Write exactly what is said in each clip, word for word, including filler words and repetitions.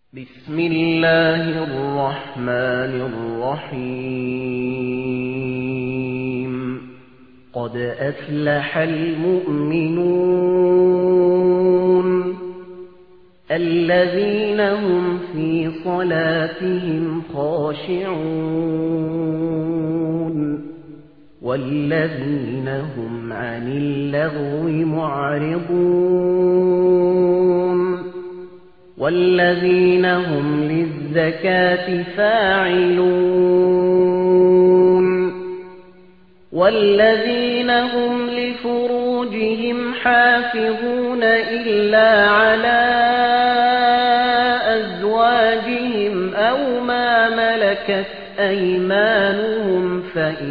بسم الله الرحمن الرحيم قد أفلح المؤمنون الذين هم في صلاتهم خاشعون والذين هم عن اللغو معرضون والذين هم للزكاة فاعلون والذين هم لفروجهم حافظون إلا على أزواجهم أو ما ملكت أيمانهم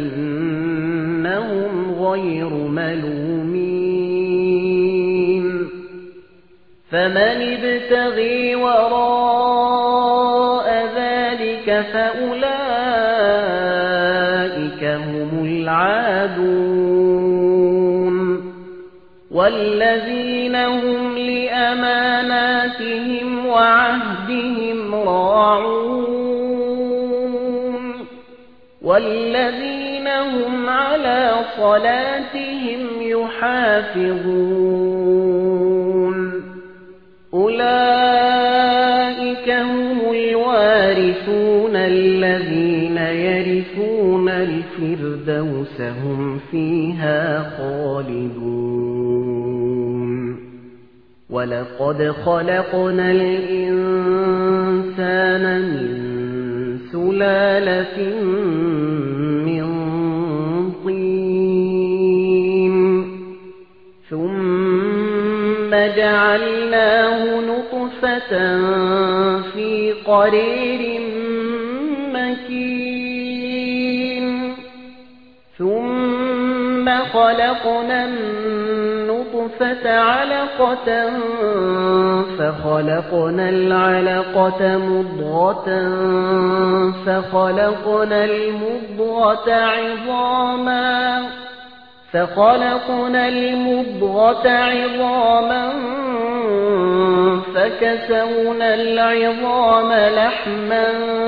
فإنهم غير ملومين فمن ابتغي وراء ذلك فأولئك هم العادون والذين هم لأماناتهم وعهدهم راعون والذين هم على صلاتهم يحافظون أولئك هم الوارثون الذين يرثون الفردوس هم فيها خالدون ولقد خلقنا الإنسان من سلالة من طين ثم جعلناه نطفة في قرير مكين ثم خلقنا النطفة علقة فخلقنا العلقة مضغة فخلقنا المضغة عظاما فخلقنا المضغة عظاما فكسونا العظام لحما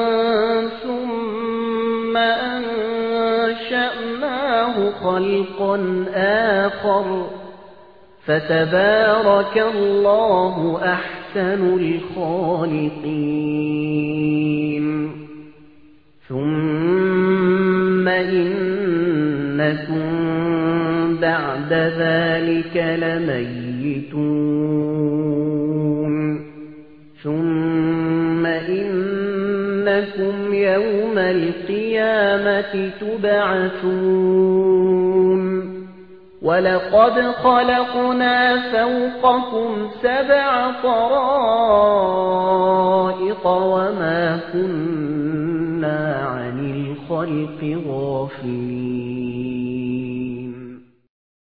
ثم أنشأناه خلقا آخر فتبارك الله أحسن الخالقين ثم إنكم بعد ذلك لميتون ثم إنكم يوم القيامة تبعثون ولقد خلقنا فوقكم سبع طرائق وما كنا عن الخلق غافلين